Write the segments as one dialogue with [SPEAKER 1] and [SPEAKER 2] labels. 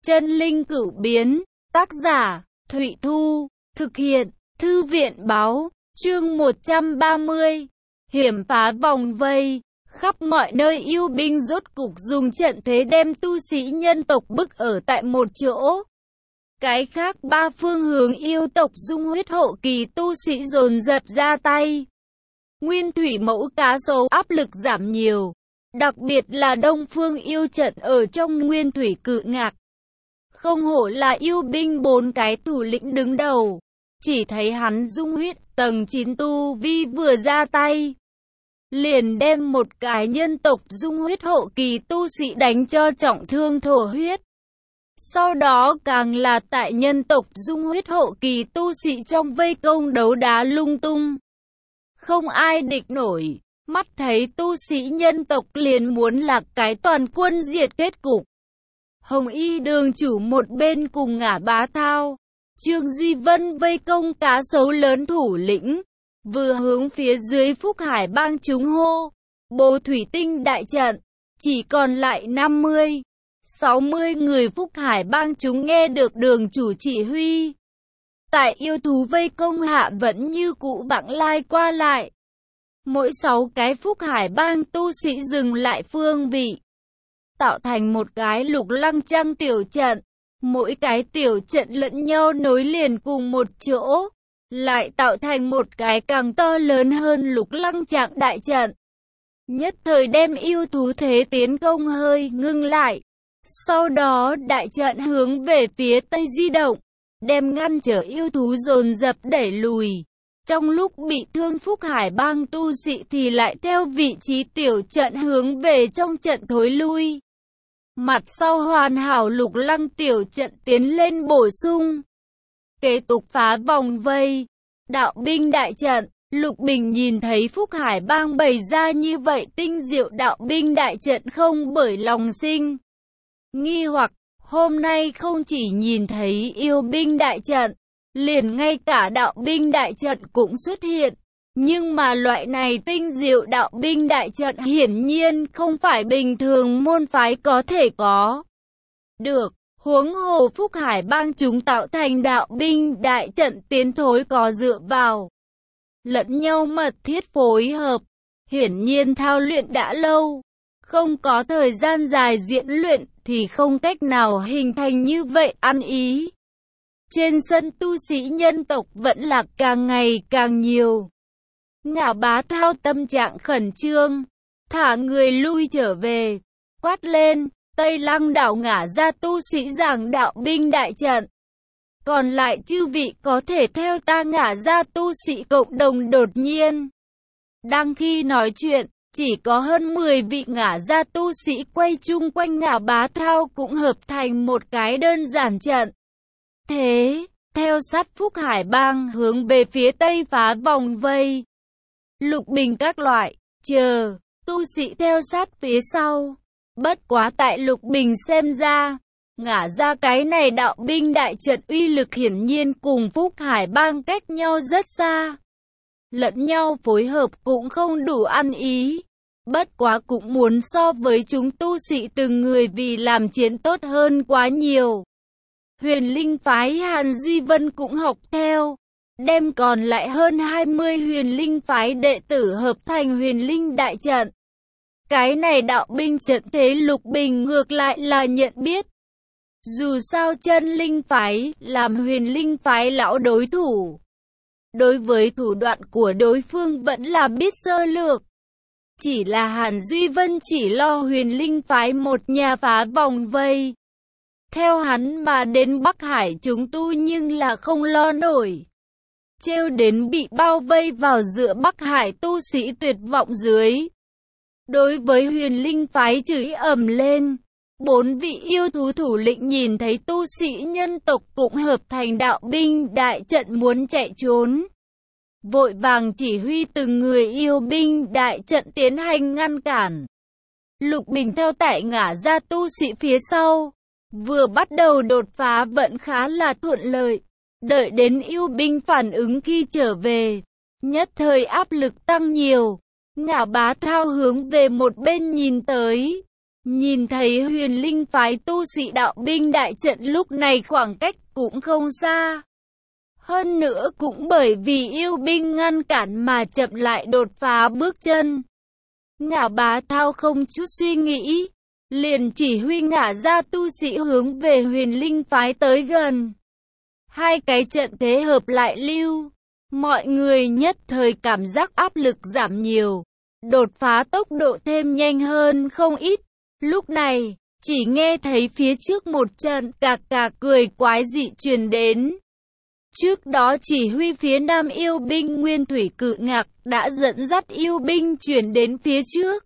[SPEAKER 1] Chân linh cửu biến, tác giả, Thụy Thu, thực hiện, Thư viện báo, chương 130, hiểm phá vòng vây, khắp mọi nơi yêu binh rốt cục dùng trận thế đem tu sĩ nhân tộc bức ở tại một chỗ. Cái khác ba phương hướng yêu tộc dung huyết hậu kỳ tu sĩ dồn dập ra tay. Nguyên thủy mẫu cá sấu áp lực giảm nhiều, đặc biệt là đông phương yêu trận ở trong nguyên thủy cự ngạc. Không hổ là yêu binh bốn cái thủ lĩnh đứng đầu, chỉ thấy hắn dung huyết tầng 9 tu vi vừa ra tay, liền đem một cái nhân tộc dung huyết hậu kỳ tu sĩ đánh cho trọng thương thổ huyết. Sau đó càng là tại nhân tộc dung huyết hậu kỳ tu sĩ trong vây công đấu đá lung tung. Không ai địch nổi, mắt thấy tu sĩ nhân tộc liền muốn lạc cái toàn quân diệt kết cục. Hồng Y đường chủ một bên cùng Ngả Bá Thao, Trương Duy Vân vây công cá sấu lớn thủ lĩnh, vừa hướng phía dưới Phúc Hải bang chúng hô, bố thủy tinh đại trận, chỉ còn lại 50-60 người Phúc Hải bang chúng nghe được đường chủ chỉ huy. Tại yêu thú vây công hạ vẫn như cũ vãng lai qua lại. Mỗi 6 cái Phúc Hải bang tu sĩ dừng lại phương vị, tạo thành một cái lục lăng trăng tiểu trận. Mỗi cái tiểu trận lẫn nhau nối liền cùng một chỗ, lại tạo thành một cái càng to lớn hơn lục lăng trạng đại trận. Nhất thời đem yêu thú thế tiến công hơi ngưng lại. Sau đó đại trận hướng về phía tây di động, đem ngăn trở yêu thú dồn dập đẩy lùi. Trong lúc bị thương Phúc Hải bang tu sĩ thì lại theo vị trí tiểu trận hướng về trong trận thối lui. Mặt sau hoàn hảo lục lăng tiểu trận tiến lên bổ sung, kế tục phá vòng vây, đạo binh đại trận. Lục Bình nhìn thấy Phúc Hải bang bày ra như vậy tinh diệu đạo binh đại trận không bởi lòng sinh nghi hoặc. Hôm nay không chỉ nhìn thấy yêu binh đại trận, liền ngay cả đạo binh đại trận cũng xuất hiện. Nhưng mà loại này tinh diệu đạo binh đại trận hiển nhiên không phải bình thường môn phái có thể có được. Huống hồ Phúc Hải bang chúng tạo thành đạo binh đại trận tiến thối có dựa vào lẫn nhau mật thiết phối hợp, hiển nhiên thao luyện đã lâu. Không có thời gian dài diễn luyện thì không cách nào hình thành như vậy ăn ý. Trên sân tu sĩ nhân tộc vẫn là càng ngày càng nhiều. Ngả Bá Thao tâm trạng khẩn trương, thả người lui trở về, quát lên, Tây Lăng đảo ngả ra tu sĩ giảng đạo binh đại trận. Còn lại chư vị có thể theo ta ngả ra tu sĩ cộng đồng đột nhiên. Đang khi nói chuyện, chỉ có hơn 10 vị ngả ra tu sĩ quay chung quanh Ngả Bá Thao cũng hợp thành một cái đơn giản trận. Thế, theo sát Phúc Hải bang hướng về phía tây phá vòng vây. Lục Bình các loại, chờ, tu sĩ theo sát phía sau. Bất quá tại Lục Bình xem ra, ngả ra cái này đạo binh đại trận uy lực hiển nhiên cùng Phúc Hải bang cách nhau rất xa. Lẫn nhau phối hợp cũng không đủ ăn ý. Bất quá cũng muốn so với chúng tu sĩ từng người vì làm chiến tốt hơn quá nhiều. Huyền Linh phái Hàn Duy Vân cũng học theo, đem còn lại hơn 20 huyền linh phái đệ tử hợp thành huyền linh đại trận. Cái này đạo binh trận thế Lục Bình ngược lại là nhận biết. Dù sao chân linh phái làm huyền linh phái lão đối thủ, đối với thủ đoạn của đối phương vẫn là biết sơ lược. Chỉ là Hàn Duy Vân chỉ lo huyền linh phái một nhà phá vòng vây. Theo hắn mà đến Bắc Hải chúng tu nhưng là không lo nổi. Trêu đến bị bao vây vào giữa Bắc Hải tu sĩ tuyệt vọng dưới. Đối với huyền linh phái chửi ầm lên. 4 vị yêu thú thủ lĩnh nhìn thấy tu sĩ nhân tộc cũng hợp thành đạo binh đại trận muốn chạy trốn, vội vàng chỉ huy từng người yêu binh đại trận tiến hành ngăn cản. Lục Bình theo tại ngả ra tu sĩ phía sau, vừa bắt đầu đột phá vẫn khá là thuận lợi. Đợi đến yêu binh phản ứng khi trở về, nhất thời áp lực tăng nhiều. Ngả Bá Thao hướng về một bên nhìn tới, Nhìn thấy Huyền Linh phái tu sĩ đạo binh đại trận lúc này khoảng cách cũng không xa. Hơn nữa cũng bởi vì yêu binh ngăn cản mà chậm lại đột phá bước chân. Ngả Bá Thao không chút suy nghĩ, liền chỉ huy ngả ra tu sĩ hướng về Huyền Linh phái tới gần. Hai cái trận thế hợp lại lưu, mọi người nhất thời cảm giác áp lực giảm nhiều, đột phá tốc độ thêm nhanh hơn không ít. Lúc này, chỉ nghe thấy phía trước một trận cạc cạc cười quái dị truyền đến. Trước đó chỉ huy phía nam yêu binh Nguyên Thủy Cự Ngạc đã dẫn dắt yêu binh chuyển đến phía trước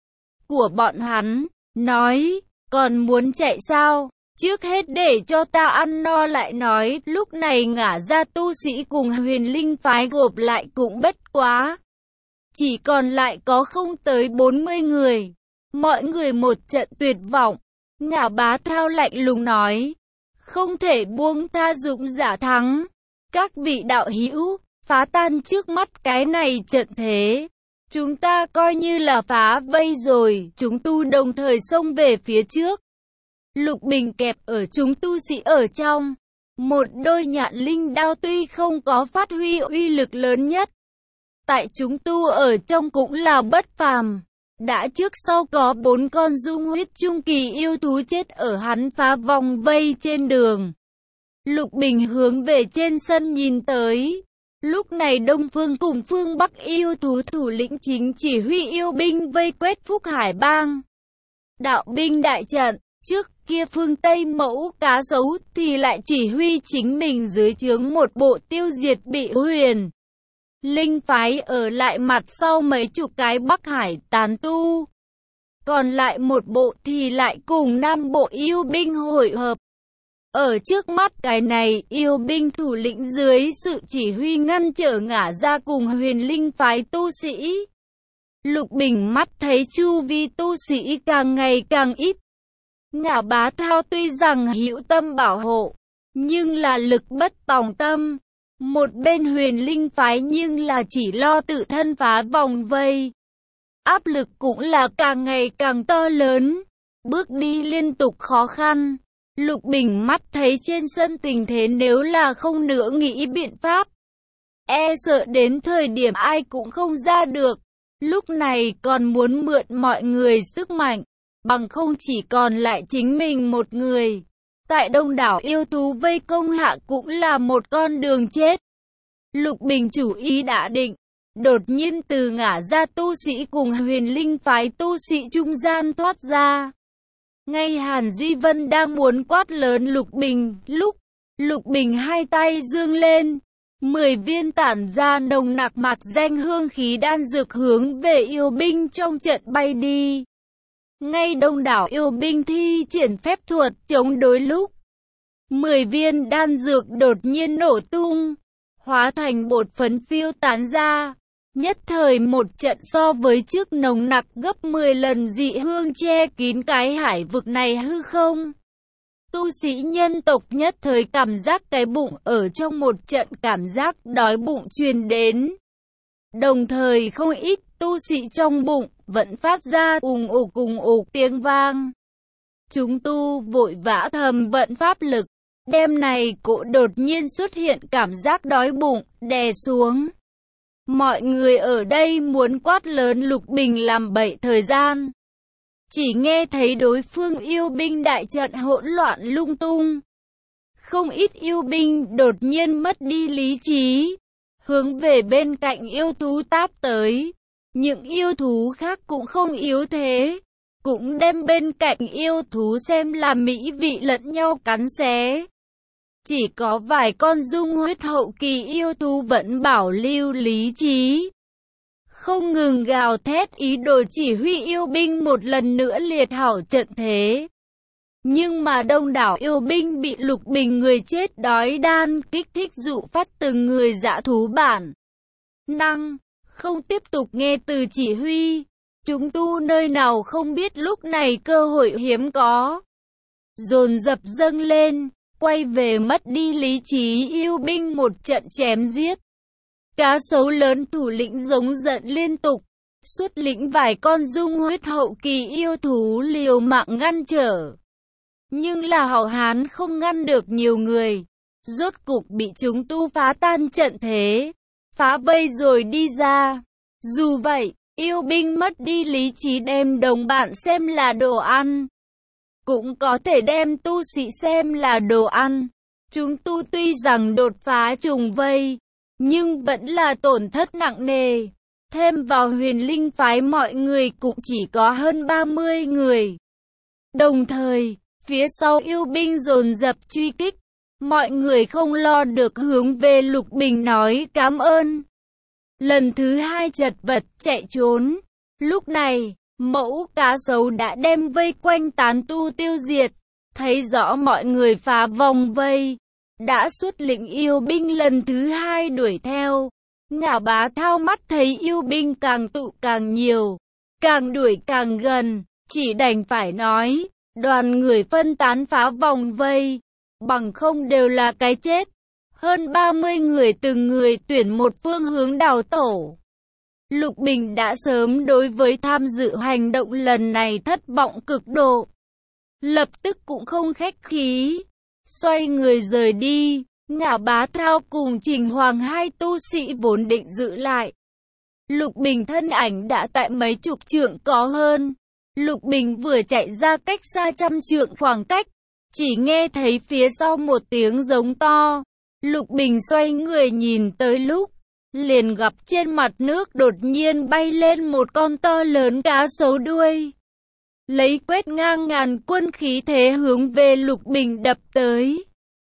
[SPEAKER 1] của bọn hắn, nói, còn muốn chạy sao? Trước hết để cho ta ăn no lại nói. Lúc này ngả ra tu sĩ cùng Huyền Linh phái gộp lại cũng bất quá, chỉ còn lại có không tới 40 người. Mọi người một trận tuyệt vọng. Ngả Bá Thao lạnh lùng nói, không thể buông tha dũng giả thắng. Các vị đạo hữu, phá tan trước mắt cái này trận thế. Chúng ta coi như là phá vây rồi. Chúng tu đồng thời xông về phía trước. Lục Bình kẹp ở chúng tu sĩ ở trong. Một đôi nhạn linh đao tuy không có phát huy uy lực lớn nhất, tại chúng tu ở trong cũng là bất phàm. Đã trước sau có 4 con dung huyết trung kỳ yêu thú chết ở hắn phá vòng vây trên đường. Lục Bình hướng về trên sân nhìn tới. Lúc này Đông Phương cùng Phương Bắc yêu thú thủ lĩnh chính chỉ huy yêu binh vây quét Phúc Hải Bang đạo binh đại trận. Trước kia phương Tây Mẫu Cá Sấu thì lại chỉ huy chính mình dưới trướng một bộ tiêu diệt bị Huyền Linh phái ở lại mặt sau mấy chục cái Bắc Hải tán tu. Còn lại một bộ thì lại cùng Nam Bộ yêu binh hội hợp. Ở trước mắt cái này, yêu binh thủ lĩnh dưới sự chỉ huy ngăn trở ngả ra cùng Huyền Linh phái tu sĩ. Lục Bình mắt thấy chu vi tu sĩ càng ngày càng ít. Ngả Bá Thao tuy rằng hữu tâm bảo hộ, nhưng là lực bất tòng tâm. Một bên Huyền Linh phái nhưng là chỉ lo tự thân phá vòng vây. Áp lực cũng là càng ngày càng to lớn, bước đi liên tục khó khăn. Lục Bình mắt thấy trên sân tình thế nếu là không nữa nghĩ biện pháp, e sợ đến thời điểm ai cũng không ra được. Lúc này còn muốn mượn mọi người sức mạnh, bằng không chỉ còn lại chính mình một người. Tại đông đảo yêu thú vây công hạ cũng là một con đường chết. Lục Bình chủ ý đã định, đột nhiên từ ngả ra tu sĩ cùng Huyền Linh phái tu sĩ trung gian thoát ra. Ngay Hàn Duy Vân đang muốn quát lớn Lục Bình, lúc Lục Bình hai tay dương lên, 10 viên tản ra nồng nặc mạc danh hương khí đan dược hướng về yêu binh trong trận bay đi. Ngay đông đảo yêu binh thi triển phép thuật chống đối lúc 10 viên đan dược đột nhiên nổ tung, hóa thành bột phấn phiêu tán ra. Nhất thời một trận so với trước nồng nặc gấp 10 lần dị hương che kín cái hải vực này hư không. Tu sĩ nhân tộc nhất thời cảm giác cái bụng ở trong một trận cảm giác đói bụng truyền đến. Đồng thời không ít tu sĩ trong bụng vẫn phát ra ùng ục tiếng vang. Chúng tu vội vã thầm vận pháp lực, đêm này cỗ đột nhiên xuất hiện cảm giác đói bụng, đè xuống. Mọi người ở đây muốn quát lớn Lục Bình làm bậy thời gian. Chỉ nghe thấy đối phương yêu binh đại trận hỗn loạn lung tung. Không ít yêu binh đột nhiên mất đi lý trí, hướng về bên cạnh yêu thú táp tới. Những yêu thú khác cũng không yếu thế, cũng đem bên cạnh yêu thú xem là mỹ vị lẫn nhau cắn xé. Chỉ có vài con dung huyết hậu kỳ yêu thú vẫn bảo lưu lý trí, không ngừng gào thét ý đồ chỉ huy yêu binh một lần nữa liệt hảo trận thế. Nhưng mà đông đảo yêu binh bị Lục Bình người chết đói đan kích thích dụ phát từng người dã thú bản năng, không tiếp tục nghe từ chỉ huy. Chúng tu nơi nào không biết lúc này cơ hội hiếm có, dồn dập dâng lên, quay về mất đi lý trí yêu binh một trận chém giết. Cá Sấu lớn thủ lĩnh giống giận liên tục, xuất lĩnh vài con dung huyết hậu kỳ yêu thú liều mạng ngăn trở. Nhưng là hậu Hán không ngăn được nhiều người, rốt cục bị chúng tu phá tan trận thế, phá vây rồi đi ra. Dù vậy, yêu binh mất đi lý trí đem đồng bạn xem là đồ ăn, cũng có thể đem tu sĩ xem là đồ ăn. Chúng tu tuy rằng đột phá trùng vây, nhưng vẫn là tổn thất nặng nề. Thêm vào Huyền Linh phái mọi người cũng chỉ có hơn 30 người. Đồng thời, phía sau yêu binh dồn dập truy kích. Mọi người không lo được hướng về Lục Bình nói cảm ơn. Lần thứ hai chật vật chạy trốn. Lúc này, mẫu cá sấu đã đem vây quanh tán tu tiêu diệt. Thấy rõ mọi người phá vòng vây, đã xuất lĩnh yêu binh lần thứ hai đuổi theo. Ngạo Bá Thao mắt thấy yêu binh càng tụ càng nhiều, càng đuổi càng gần, chỉ đành phải nói, đoàn người phân tán phá vòng vây, bằng không đều là cái chết. Hơn 30 người từng người tuyển một phương hướng đào tổ. Lục Bình đã sớm đối với tham dự hành động lần này thất vọng cực độ. Lập tức cũng không khách khí, xoay người rời đi. Ngạo Bá Thao cùng Trình Hoàng hai tu sĩ vốn định giữ lại. Lục Bình thân ảnh đã tại mấy chục trượng có hơn. Lục Bình vừa chạy ra cách xa trăm trượng khoảng cách, chỉ nghe thấy phía sau một tiếng giống to. Lục Bình xoay người nhìn tới lúc, liền gặp trên mặt nước đột nhiên bay lên một con to lớn cá sấu đuôi. Lấy quét ngang ngàn quân khí thế hướng về Lục Bình đập tới.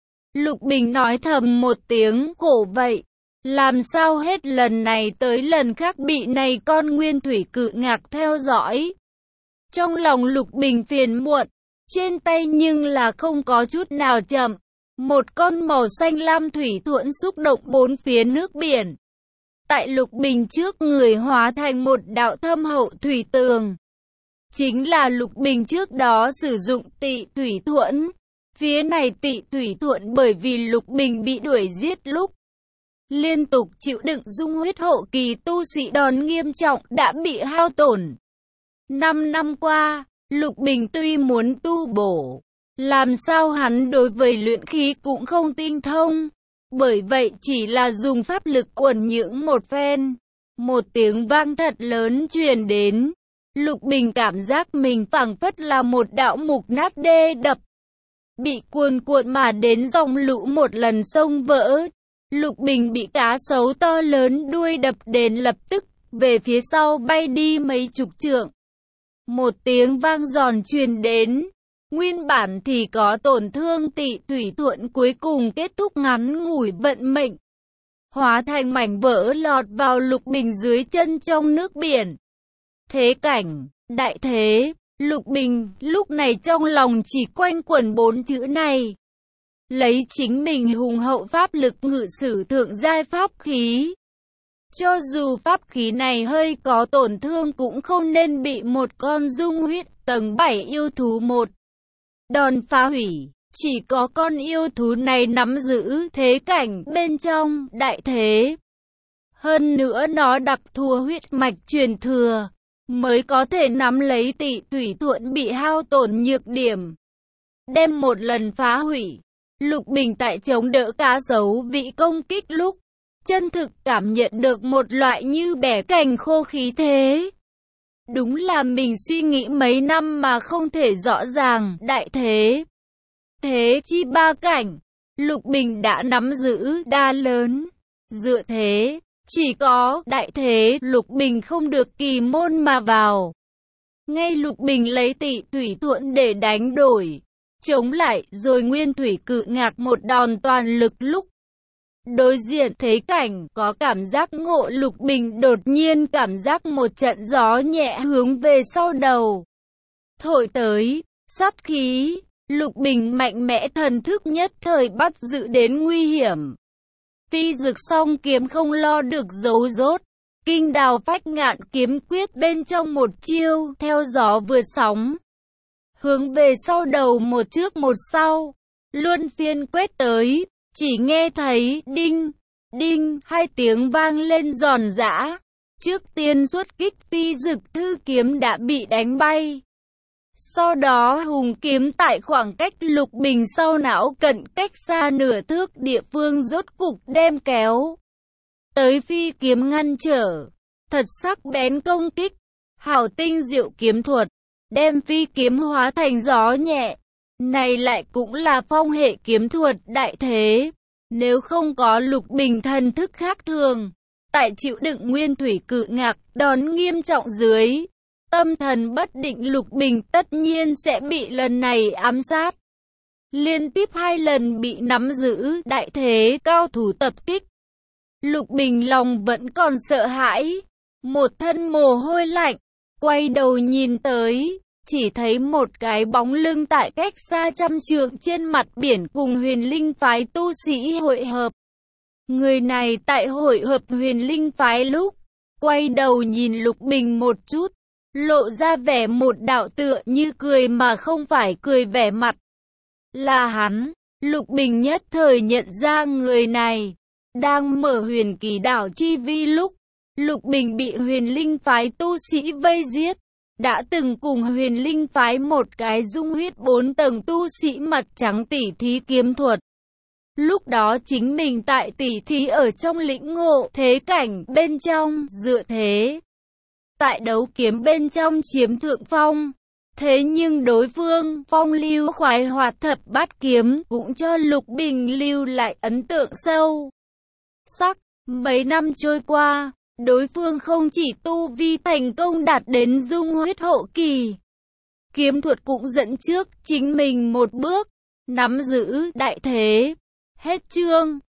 [SPEAKER 1] Lục Bình nói thầm một tiếng khổ vậy. Làm sao hết lần này tới lần khác bị này con nguyên thủy cự ngạc theo dõi. Trong lòng Lục Bình phiền muộn, trên tay nhưng là không có chút nào chậm. Một con màu xanh lam thủy thuẫn xúc động bốn phía nước biển. Tại Lục Bình trước người hóa thành một đạo thâm hậu thủy tường. Chính là Lục Bình trước đó sử dụng Tị Thủy Thuẫn. Phía này Tị Thủy Thuẫn bởi vì Lục Bình bị đuổi giết lúc liên tục chịu đựng dung huyết hậu kỳ tu sĩ đòn nghiêm trọng đã bị hao tổn. 5 năm qua, Lục Bình tuy muốn tu bổ, làm sao hắn đối với luyện khí cũng không tinh thông. Bởi vậy chỉ là dùng pháp lực uẩn nhưỡng một phen. Một tiếng vang thật lớn truyền đến. Lục Bình cảm giác mình phảng phất là một đạo mục nát đê đập, bị cuồn cuộn mà đến dòng lũ một lần sông vỡ. Lục Bình bị cá sấu to lớn đuôi đập đến lập tức về phía sau bay đi mấy chục trượng. Một tiếng vang giòn truyền đến. Nguyên bản thì có tổn thương Tị Thủy Thuẫn cuối cùng kết thúc ngắn ngủi vận mệnh, hóa thành mảnh vỡ lọt vào Lục Bình dưới chân trong nước biển. Thế cảnh, đại thế, Lục Bình lúc này trong lòng chỉ quanh quẩn 4 chữ này. Lấy chính mình hùng hậu pháp lực ngự sử thượng giai pháp khí. Cho dù pháp khí này hơi có tổn thương cũng không nên bị một con dung huyết tầng 7 yêu thú một đòn phá hủy. Chỉ có con yêu thú này nắm giữ thế cảnh bên trong đại thế. Hơn nữa nó đặc thù huyết mạch truyền thừa, mới có thể nắm lấy Tị Thủy Thuẫn bị hao tổn nhược điểm, đem một lần phá hủy. Lục Bình tại chống đỡ cá sấu vị công kích lúc, chân thực cảm nhận được một loại như bẻ cành khô khí thế. Đúng là mình suy nghĩ mấy năm mà không thể rõ ràng đại thế. Thế chi ba cảnh, Lục Bình đã nắm giữ đa lớn. Dựa thế, chỉ có đại thế Lục Bình không được kỳ môn mà vào. Ngay Lục Bình lấy Tị Thủy Thuẫn để đánh đổi, chống lại rồi nguyên thủy cự ngạc một đòn toàn lực lúc đối diện thế cảnh có cảm giác ngộ. Lục Bình đột nhiên cảm giác một trận gió nhẹ hướng về sau đầu thổi tới, sát khí. Lục Bình mạnh mẽ thần thức nhất thời bắt giữ đến nguy hiểm. Phi dực song kiếm không lo được giấu rốt, kinh đào phách ngạn kiếm quyết bên trong một chiêu theo gió vượt sóng, hướng về sau đầu một trước một sau, luân phiên quét tới. Chỉ nghe thấy đinh, đinh hai tiếng vang lên giòn giã. Trước tiên xuất kích Phi Dực Thư kiếm đã bị đánh bay. Sau đó hùng kiếm tại khoảng cách Lục Bình sau não cận cách xa nửa thước địa phương rốt cục đem kéo tới phi kiếm ngăn trở. Thật sắc bén công kích, hảo tinh diệu kiếm thuật, đem phi kiếm hóa thành gió nhẹ. Này lại cũng là phong hệ kiếm thuật đại thế. Nếu không có Lục Bình thần thức khác thường, tại chịu đựng nguyên thủy cự ngạc đòn nghiêm trọng dưới, tâm thần bất định Lục Bình tất nhiên sẽ bị lần này ám sát. Liên tiếp 2 lần bị nắm giữ đại thế cao thủ tập kích. Lục Bình lòng vẫn còn sợ hãi, một thân mồ hôi lạnh, quay đầu nhìn tới, chỉ thấy một cái bóng lưng tại cách xa 100 trượng trên mặt biển cùng Huyền Linh phái tu sĩ hội hợp. Người này tại hội hợp Huyền Linh phái lúc quay đầu nhìn Lục Bình một chút, lộ ra vẻ một đạo tựa như cười mà không phải cười vẻ mặt. Là hắn. Lục Bình nhất thời nhận ra người này. Đang mở Huyền Kỳ đảo chi vi lúc Lục Bình bị Huyền Linh phái tu sĩ vây giết, đã từng cùng Huyền Linh phái một cái dung huyết 4 tầng tu sĩ mặt trắng tỉ thí kiếm thuật. Lúc đó chính mình tại tỉ thí ở trong lĩnh ngộ thế cảnh bên trong, dựa thế tại đấu kiếm bên trong chiếm thượng phong. Thế nhưng đối phương phong lưu khoái hoạt thập bát kiếm cũng cho Lục Bình lưu lại ấn tượng sâu sắc. Mấy năm trôi qua, đối phương không chỉ tu vi thành công đạt đến dung huyết hậu kỳ, kiếm thuật cũng dẫn trước chính mình một bước, nắm giữ đại thế. Hết chương.